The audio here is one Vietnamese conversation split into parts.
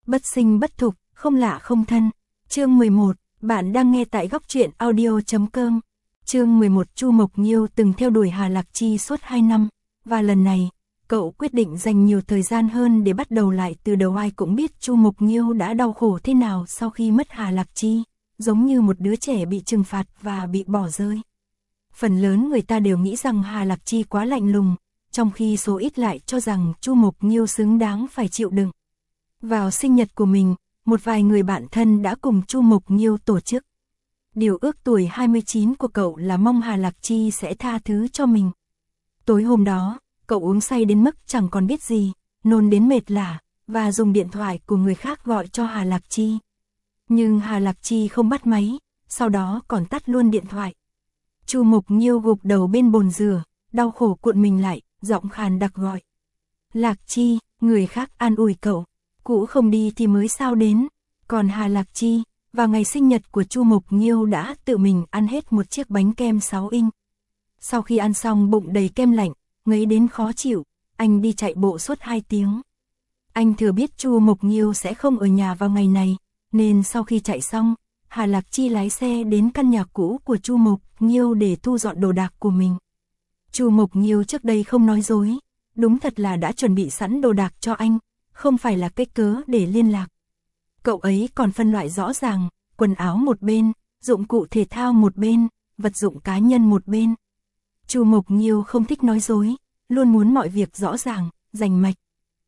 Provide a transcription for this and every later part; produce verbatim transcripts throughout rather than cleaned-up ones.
bất sinh bất thục, không lạ không thân. Chương mười một, bạn đang nghe tại góc truyện audio chấm com. Chương mười một, Chu Mộc Nghiêu từng theo đuổi Hà Lạc Chi suốt hai năm, và lần này, cậu quyết định dành nhiều thời gian hơn để bắt đầu lại từ đầu. Ai cũng biết Chu Mộc Nghiêu đã đau khổ thế nào sau khi mất Hà Lạc Chi, giống như một đứa trẻ bị trừng phạt và bị bỏ rơi. Phần lớn người ta đều nghĩ rằng Hà Lạc Chi quá lạnh lùng, trong khi số ít lại cho rằng Chu Mộc Nghiêu xứng đáng phải chịu đựng. Vào sinh nhật của mình, một vài người bạn thân đã cùng Chu Mộc Nghiêu tổ chức. Điều ước tuổi hai mươi chín của cậu là mong Hà Lạc Chi sẽ tha thứ cho mình. Tối hôm đó, cậu uống say đến mức chẳng còn biết gì, nôn đến mệt lả, và dùng điện thoại của người khác gọi cho Hà Lạc Chi. Nhưng Hà Lạc Chi không bắt máy, sau đó còn tắt luôn điện thoại. Chu Mộc Nghiêu gục đầu bên bồn rửa, đau khổ cuộn mình lại, giọng khàn đặc gọi. Lạc Chi, người khác an ủi cậu, cũ không đi thì mới sao đến. Còn Hà Lạc Chi, vào ngày sinh nhật của Chu Mộc Nghiêu đã tự mình ăn hết một chiếc bánh kem sáu inch. Sau khi ăn xong bụng đầy kem lạnh, ngấy đến khó chịu, anh đi chạy bộ suốt hai tiếng. Anh thừa biết Chu Mộc Nghiêu sẽ không ở nhà vào ngày này, nên sau khi chạy xong, Hà Lạc Chi lái xe đến căn nhà cũ của Chu Mộc Nghiêu để thu dọn đồ đạc của mình. Chu Mộc Nghiêu trước đây không nói dối, đúng thật là đã chuẩn bị sẵn đồ đạc cho anh, không phải là cái cớ để liên lạc. Cậu ấy còn phân loại rõ ràng, quần áo một bên, dụng cụ thể thao một bên, vật dụng cá nhân một bên. Chu Mộc Nghiêu không thích nói dối, luôn muốn mọi việc rõ ràng, rành mạch.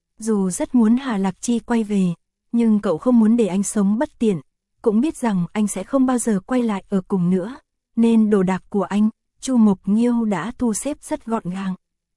Dù rất muốn Hà Lạc Chi quay về, nhưng cậu không muốn để anh sống bất tiện, cũng biết rằng anh sẽ không bao giờ quay lại ở cùng nữa, nên đồ đạc của anh, Chu Mộc Nghiêu đã thu xếp rất gọn gàng.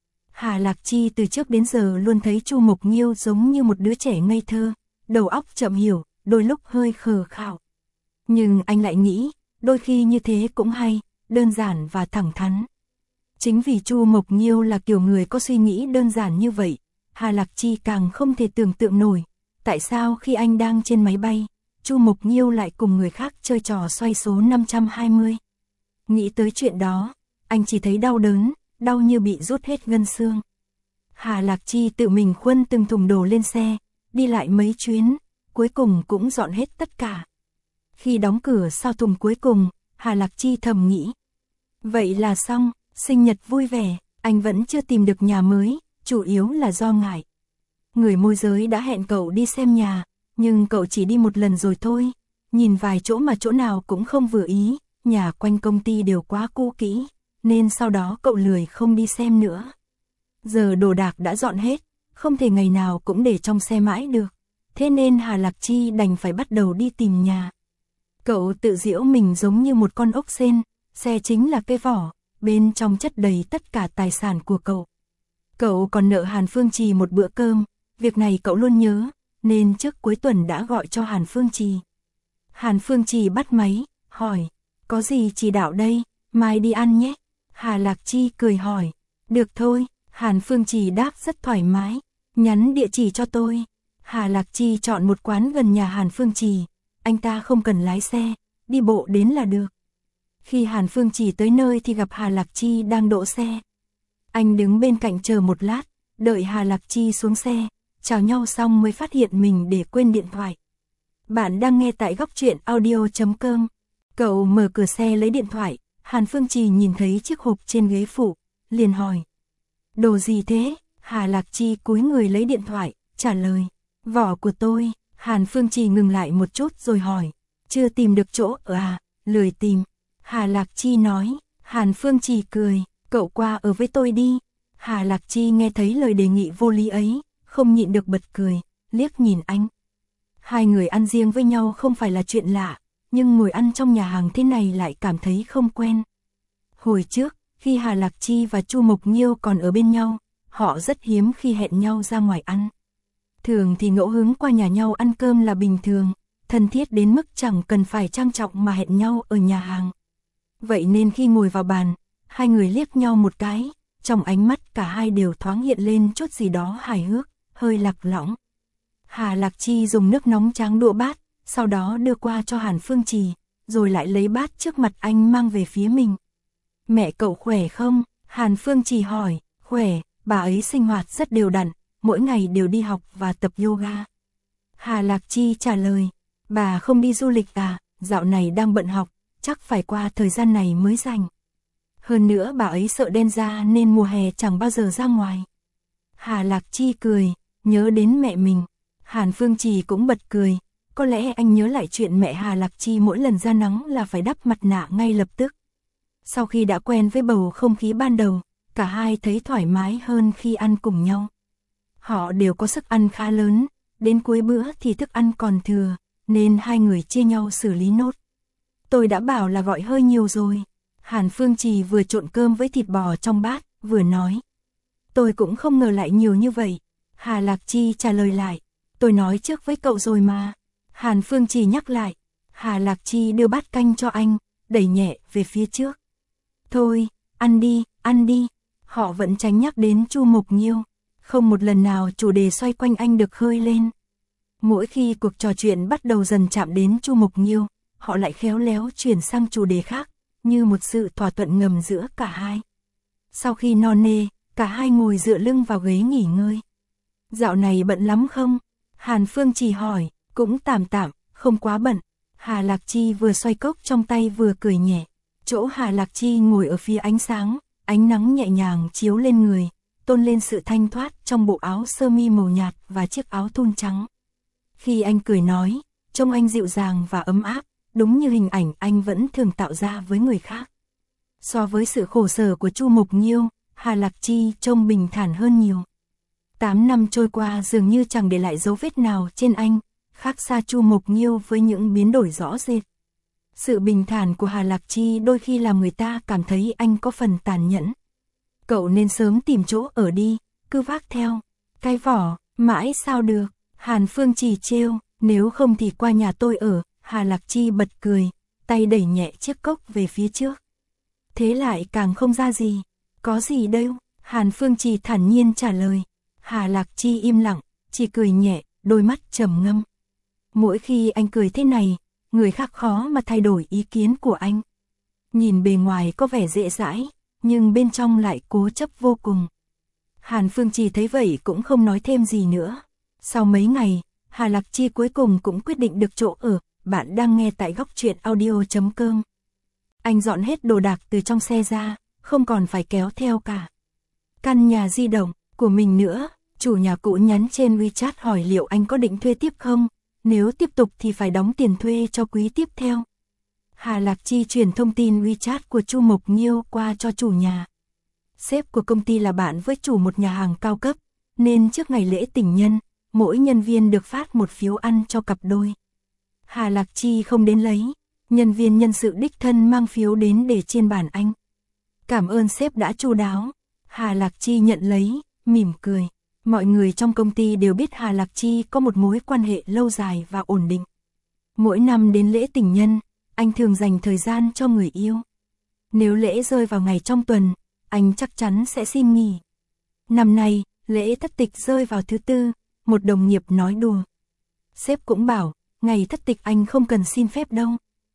Hà Lạc Chi từ trước đến giờ luôn thấy Chu Mộc Nghiêu giống như một đứa trẻ ngây thơ, đầu óc chậm hiểu, đôi lúc hơi khờ khạo. Nhưng anh lại nghĩ, đôi khi như thế cũng hay, đơn giản và thẳng thắn. Chính vì Chu Mộc Nghiêu là kiểu người có suy nghĩ đơn giản như vậy, Hà Lạc Chi càng không thể tưởng tượng nổi, tại sao khi anh đang trên máy bay, Chu Mộc Nghiêu lại cùng người khác chơi trò xoay số năm trăm hai mươi. Nghĩ tới chuyện đó, anh chỉ thấy đau đớn, đau như bị rút hết gân xương. Hà Lạc Chi tự mình khuân từng thùng đồ lên xe, đi lại mấy chuyến, cuối cùng cũng dọn hết tất cả. Khi đóng cửa sau thùng cuối cùng, Hà Lạc Chi thầm nghĩ. Vậy là xong, sinh nhật vui vẻ, anh vẫn chưa tìm được nhà mới, chủ yếu là do ngại. Người môi giới đã hẹn cậu đi xem nhà, nhưng cậu chỉ đi một lần rồi thôi, nhìn vài chỗ mà chỗ nào cũng không vừa ý, nhà quanh công ty đều quá cũ kỹ, nên sau đó cậu lười không đi xem nữa. Giờ đồ đạc đã dọn hết, không thể ngày nào cũng để trong xe mãi được, thế nên Hà Lạc Chi đành phải bắt đầu đi tìm nhà. Cậu tự giễu mình giống như một con ốc sên, xe chính là cái vỏ, bên trong chất đầy tất cả tài sản của cậu. Cậu còn nợ Hàn Phương Trì một bữa cơm, việc này cậu luôn nhớ, nên trước cuối tuần đã gọi cho Hàn Phương Trì. Hàn Phương Trì bắt máy, hỏi, có gì chỉ đạo đây, mai đi ăn nhé. Hà Lạc Chi cười hỏi, được thôi, Hàn Phương Trì đáp rất thoải mái, nhắn địa chỉ cho tôi. Hà Lạc Chi chọn một quán gần nhà Hàn Phương Trì, anh ta không cần lái xe, đi bộ đến là được. Khi Hàn Phương Trì tới nơi thì gặp Hà Lạc Chi đang đỗ xe. Anh đứng bên cạnh chờ một lát, đợi Hà Lạc Chi xuống xe, chào nhau xong mới phát hiện mình để quên điện thoại. Bạn đang nghe tại góc truyện audio chấm com. Cậu mở cửa xe lấy điện thoại, Hàn Phương Trì nhìn thấy chiếc hộp trên ghế phụ, liền hỏi. Đồ gì thế? Hà Lạc Chi cúi người lấy điện thoại, trả lời. Vỏ của tôi. Hàn Phương Trì ngừng lại một chút rồi hỏi. Chưa tìm được chỗ ở à? Lười tìm. Hà Lạc Chi nói. Hàn Phương Trì cười. Cậu qua ở với tôi đi. Hà Lạc Chi nghe thấy lời đề nghị vô lý ấy, không nhịn được bật cười, liếc nhìn anh. Hai người ăn riêng với nhau không phải là chuyện lạ, nhưng ngồi ăn trong nhà hàng thế này lại cảm thấy không quen. Hồi trước, khi Hà Lạc Chi và Chu Mộc Nghiêu còn ở bên nhau, họ rất hiếm khi hẹn nhau ra ngoài ăn. Thường thì ngẫu hứng qua nhà nhau ăn cơm là bình thường, thân thiết đến mức chẳng cần phải trang trọng mà hẹn nhau ở nhà hàng. Vậy nên khi ngồi vào bàn, hai người liếc nhau một cái, trong ánh mắt cả hai đều thoáng hiện lên chút gì đó hài hước, hơi lạc lõng. Hà Lạc Chi dùng nước nóng tráng đũa bát, sau đó đưa qua cho Hàn Phương Trì, rồi lại lấy bát trước mặt anh mang về phía mình. Mẹ cậu khỏe không? Hàn Phương Trì hỏi. Khỏe, bà ấy sinh hoạt rất đều đặn, mỗi ngày đều đi học và tập yoga. Hà Lạc Chi trả lời, bà không đi du lịch à, dạo này đang bận học, chắc phải qua thời gian này mới rảnh. Hơn nữa bà ấy sợ đen da nên mùa hè chẳng bao giờ ra ngoài. Hà Lạc Chi cười, nhớ đến mẹ mình. Hàn Phương Trì cũng bật cười, có lẽ anh nhớ lại chuyện mẹ Hà Lạc Chi mỗi lần ra nắng là phải đắp mặt nạ ngay lập tức. Sau khi đã quen với bầu không khí ban đầu, cả hai thấy thoải mái hơn khi ăn cùng nhau. Họ đều có sức ăn khá lớn, đến cuối bữa thì thức ăn còn thừa, nên hai người chia nhau xử lý nốt. Tôi đã bảo là gọi hơi nhiều rồi. Hàn Phương Trì vừa trộn cơm với thịt bò trong bát, vừa nói. Tôi cũng không ngờ lại nhiều như vậy. Hà Lạc Chi trả lời lại. Tôi nói trước với cậu rồi mà. Hàn Phương Trì nhắc lại. Hà Lạc Chi đưa bát canh cho anh, đẩy nhẹ về phía trước. Thôi, ăn đi, ăn đi. Họ vẫn tránh nhắc đến Chu Mộc Nhiêu. Không một lần nào chủ đề xoay quanh anh được khơi lên. Mỗi khi cuộc trò chuyện bắt đầu dần chạm đến Chu Mộc Nhiêu, họ lại khéo léo chuyển sang chủ đề khác, như một sự thỏa thuận ngầm giữa cả hai. Sau khi no nê, cả hai ngồi dựa lưng vào ghế nghỉ ngơi. Dạo này bận lắm không? Hàn Phương Trì hỏi, cũng tạm tạm, không quá bận. Hà Lạc Chi vừa xoay cốc trong tay vừa cười nhẹ. Chỗ Hà Lạc Chi ngồi ở phía ánh sáng, ánh nắng nhẹ nhàng chiếu lên người, tôn lên sự thanh thoát trong bộ áo sơ mi màu nhạt và chiếc áo thun trắng. Khi anh cười nói, trông anh dịu dàng và ấm áp, đúng như hình ảnh anh vẫn thường tạo ra với người khác. So với sự khổ sở của Chu Mộc Nhiêu, Hà Lạc Chi trông bình thản hơn nhiều. Tám năm trôi qua dường như chẳng để lại dấu vết nào trên anh, khác xa Chu Mộc Nhiêu với những biến đổi rõ rệt. Sự bình thản của Hà Lạc Chi đôi khi làm người ta cảm thấy anh có phần tàn nhẫn. Cậu nên sớm tìm chỗ ở đi, cứ vác theo cái vỏ, mãi sao được. Hàn Phương Trì trêu, nếu không thì qua nhà tôi ở. Hà Lạc Chi bật cười, tay đẩy nhẹ chiếc cốc về phía trước. Thế lại càng không ra gì. Có gì đâu, Hàn Phương Trì thản nhiên trả lời. Hà Lạc Chi im lặng, chỉ cười nhẹ, đôi mắt trầm ngâm. Mỗi khi anh cười thế này, người khác khó mà thay đổi ý kiến của anh. Nhìn bề ngoài có vẻ dễ dãi, nhưng bên trong lại cố chấp vô cùng. Hàn Phương Trì thấy vậy cũng không nói thêm gì nữa. Sau mấy ngày, Hà Lạc Chi cuối cùng cũng quyết định được chỗ ở. Bạn đang nghe tại góc truyện audio chấm com. Anh dọn hết đồ đạc từ trong xe ra, không còn phải kéo theo cả căn nhà di động của mình nữa. Chủ nhà cũ nhắn trên WeChat hỏi liệu anh có định thuê tiếp không, nếu tiếp tục thì phải đóng tiền thuê cho quý tiếp theo. Hà Lạc Chi truyền thông tin WeChat của Chu Mộc Nhiêu qua cho chủ nhà. Sếp của công ty là bạn với chủ một nhà hàng cao cấp, nên trước ngày lễ tình nhân, mỗi nhân viên được phát một phiếu ăn cho cặp đôi. Hà Lạc Chi không đến lấy, nhân viên nhân sự đích thân mang phiếu đến để trên bàn anh. Cảm ơn sếp đã chu đáo. Hà Lạc Chi nhận lấy, mỉm cười. Mọi người trong công ty đều biết Hà Lạc Chi có một mối quan hệ lâu dài và ổn định. Mỗi năm đến lễ tình nhân, anh thường dành thời gian cho người yêu. Nếu lễ rơi vào ngày trong tuần, anh chắc chắn sẽ xin nghỉ. Năm nay, lễ thất tịch rơi vào thứ tư, một đồng nghiệp nói đùa. Sếp cũng bảo, ngày thất tịch anh không cần xin phép đâu.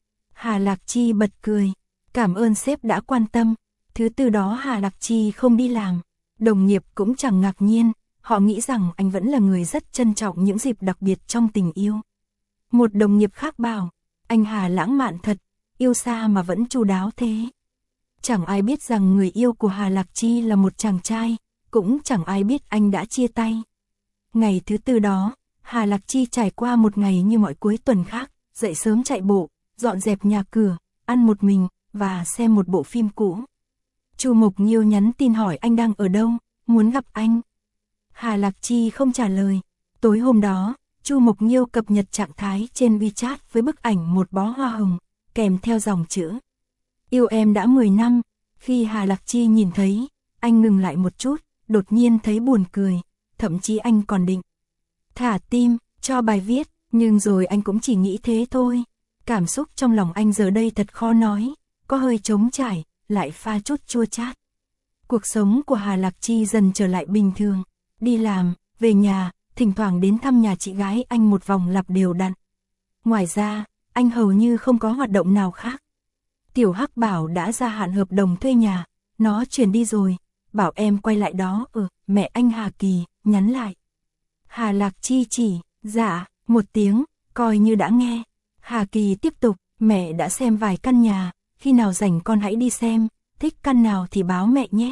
Hà Lạc Chi bật cười, cảm ơn sếp đã quan tâm. Thứ tư đó Hà Lạc Chi không đi làm. Đồng nghiệp cũng chẳng ngạc nhiên, họ nghĩ rằng anh vẫn là người rất trân trọng những dịp đặc biệt trong tình yêu. Một đồng nghiệp khác bảo, anh Hà lãng mạn thật, yêu xa mà vẫn chu đáo thế. Chẳng ai biết rằng người yêu của Hà Lạc Chi là một chàng trai, cũng chẳng ai biết anh đã chia tay. Ngày thứ tư đó, Hà Lạc Chi trải qua một ngày như mọi cuối tuần khác, dậy sớm chạy bộ, dọn dẹp nhà cửa, ăn một mình, và xem một bộ phim cũ. Chu Mộc Nhiêu nhắn tin hỏi anh đang ở đâu, muốn gặp anh. Hà Lạc Chi không trả lời. Tối hôm đó, Chu Mộc Nhiêu cập nhật trạng thái trên WeChat với bức ảnh một bó hoa hồng, kèm theo dòng chữ. Yêu em đã mười năm, khi Hà Lạc Chi nhìn thấy, anh ngừng lại một chút, đột nhiên thấy buồn cười, thậm chí anh còn định thả tim cho bài viết, nhưng rồi anh cũng chỉ nghĩ thế thôi. Cảm xúc trong lòng anh giờ đây thật khó nói, có hơi trống trải, lại pha chút chua chát. Cuộc sống của Hà Lạc Chi dần trở lại bình thường, đi làm, về nhà, thỉnh thoảng đến thăm nhà chị gái anh một vòng lặp đều đặn. Ngoài ra, anh hầu như không có hoạt động nào khác. Tiểu Hắc bảo đã gia hạn hợp đồng thuê nhà, nó chuyển đi rồi, bảo em quay lại đó. Ừ, mẹ anh Hà Kỳ nhắn lại. Hà Lạc Chi chỉ, dạ, Một tiếng, coi như đã nghe. Hà Kỳ tiếp tục, mẹ đã xem vài căn nhà, khi nào rảnh con hãy đi xem, thích căn nào thì báo mẹ nhé.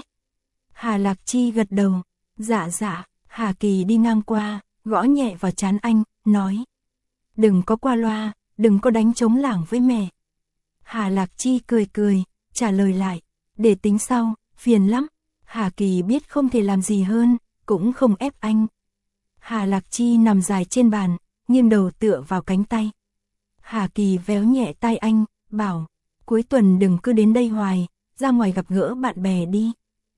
Hà Lạc Chi gật đầu, dạ dạ. Hà Kỳ đi ngang qua, gõ nhẹ vào trán anh, nói. Đừng có qua loa, đừng có đánh trống lảng với mẹ. Hà Lạc Chi cười cười, trả lời lại, để tính sau, phiền lắm. Hà Kỳ biết không thể làm gì hơn, cũng không ép anh. Hà Lạc Chi nằm dài trên bàn, nghiêng đầu tựa vào cánh tay. Hà Kỳ véo nhẹ tay anh, bảo, cuối tuần đừng cứ đến đây hoài, ra ngoài gặp gỡ bạn bè đi.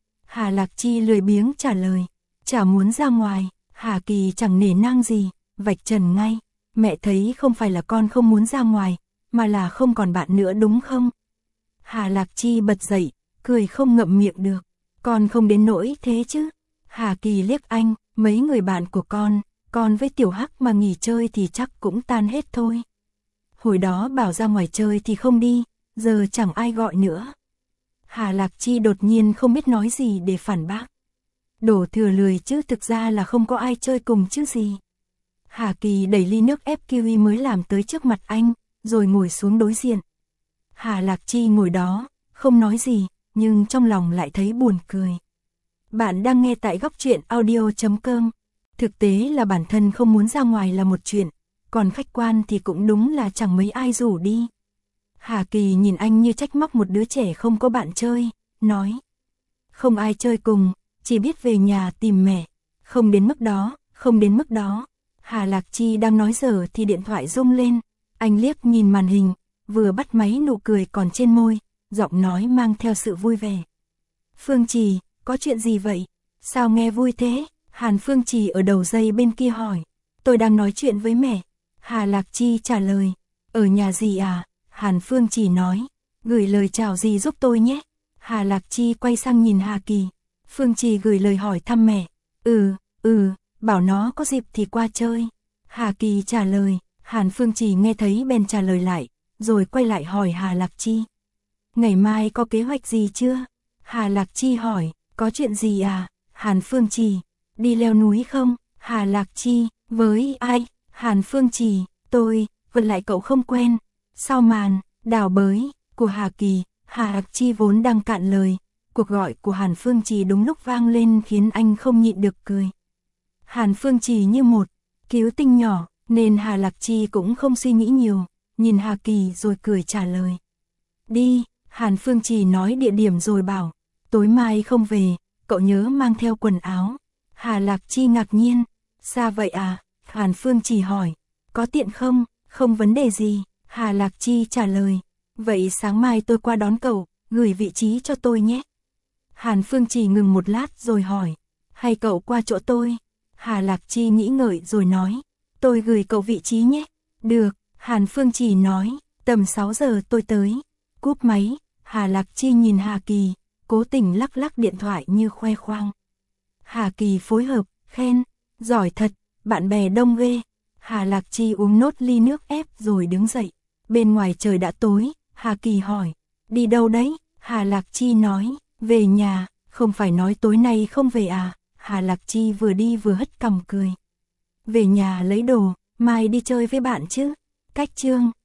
Hà Lạc Chi lười biếng trả lời, chả muốn ra ngoài. Hà Kỳ chẳng nể nang gì, vạch trần ngay, mẹ thấy không phải là con không muốn ra ngoài, mà là không còn bạn nữa đúng không? Hà Lạc Chi bật dậy, cười không ngậm miệng được, con không đến nỗi thế chứ. Hà Kỳ liếc anh, mấy người bạn của con, con với Tiểu Hắc mà nghỉ chơi thì chắc cũng tan hết thôi. Hồi đó bảo ra ngoài chơi thì không đi, giờ chẳng ai gọi nữa. Hà Lạc Chi đột nhiên không biết nói gì để phản bác. Đổ thừa lười chứ thực ra là không có ai chơi cùng chứ gì. Hà Kỳ đẩy ly nước ép kiwi mới làm tới trước mặt anh, rồi ngồi xuống đối diện. Hà Lạc Chi ngồi đó, không nói gì, nhưng trong lòng lại thấy buồn cười. Bạn đang nghe tại góc truyện audio chấm com. Thực tế là bản thân không muốn ra ngoài là một chuyện, còn khách quan thì cũng đúng là chẳng mấy ai rủ đi. Hà Kỳ nhìn anh như trách móc một đứa trẻ không có bạn chơi, nói. Không ai chơi cùng, chỉ biết về nhà tìm mẹ. Không đến mức đó, không đến mức đó. Hà Lạc Chi đang nói dở thì điện thoại rung lên. Anh liếc nhìn màn hình, vừa bắt máy nụ cười còn trên môi, giọng nói mang theo sự vui vẻ. Phương Trì, có chuyện gì vậy? Sao nghe vui thế? Hàn Phương Trì ở đầu dây bên kia hỏi. Tôi đang nói chuyện với mẹ. Hà Lạc Chi trả lời. Ở nhà gì à? Hàn Phương Trì nói. Gửi lời chào gì giúp tôi nhé. Hà Lạc Chi quay sang nhìn Hà Kỳ. Phương Trì gửi lời hỏi thăm mẹ. Ừ, ừ, bảo nó có dịp thì qua chơi. Hà Kỳ trả lời. Hàn Phương Trì nghe thấy bèn trả lời lại, rồi quay lại hỏi Hà Lạc Chi. Ngày mai có kế hoạch gì chưa? Hà Lạc Chi hỏi. Có chuyện gì à? Hàn Phương Trì. Đi leo núi không? Hà Lạc Chi. Với ai? Hàn Phương Trì. Tôi, vẫn lại cậu không quen. Sau màn, đào bới, của Hà Kỳ, Hà Lạc Chi vốn đang cạn lời. Cuộc gọi của Hàn Phương Trì đúng lúc vang lên khiến anh không nhịn được cười. Hàn Phương Trì như một cứu tinh nhỏ, nên Hà Lạc Chi cũng không suy nghĩ nhiều, nhìn Hà Kỳ rồi cười trả lời. Đi, Hàn Phương Trì nói địa điểm rồi bảo, tối mai không về, cậu nhớ mang theo quần áo. Hà Lạc Chi ngạc nhiên, xa vậy à? Hàn Phương Trì hỏi, có tiện không? Không vấn đề gì, Hà Lạc Chi trả lời. Vậy sáng mai tôi qua đón cậu, gửi vị trí cho tôi nhé. Hàn Phương Trì ngừng một lát rồi hỏi, hay cậu qua chỗ tôi? Hà Lạc Chi nghĩ ngợi rồi nói, tôi gửi cậu vị trí nhé. Được, Hàn Phương Trì nói, tầm sáu giờ tôi tới. Cúp máy, Hà Lạc Chi nhìn Hà Kỳ, cố tình lắc lắc điện thoại như khoe khoang. Hà Kỳ phối hợp, khen, giỏi thật, bạn bè đông ghê. Hà Lạc Chi uống nốt ly nước ép rồi đứng dậy. Bên ngoài trời đã tối, Hà Kỳ hỏi, đi đâu đấy? Hà Lạc Chi nói, về nhà, không phải nói tối nay không về à? Hà Lạc Chi vừa đi vừa hất cằm cười. Về nhà lấy đồ, mai đi chơi với bạn chứ. Cách chương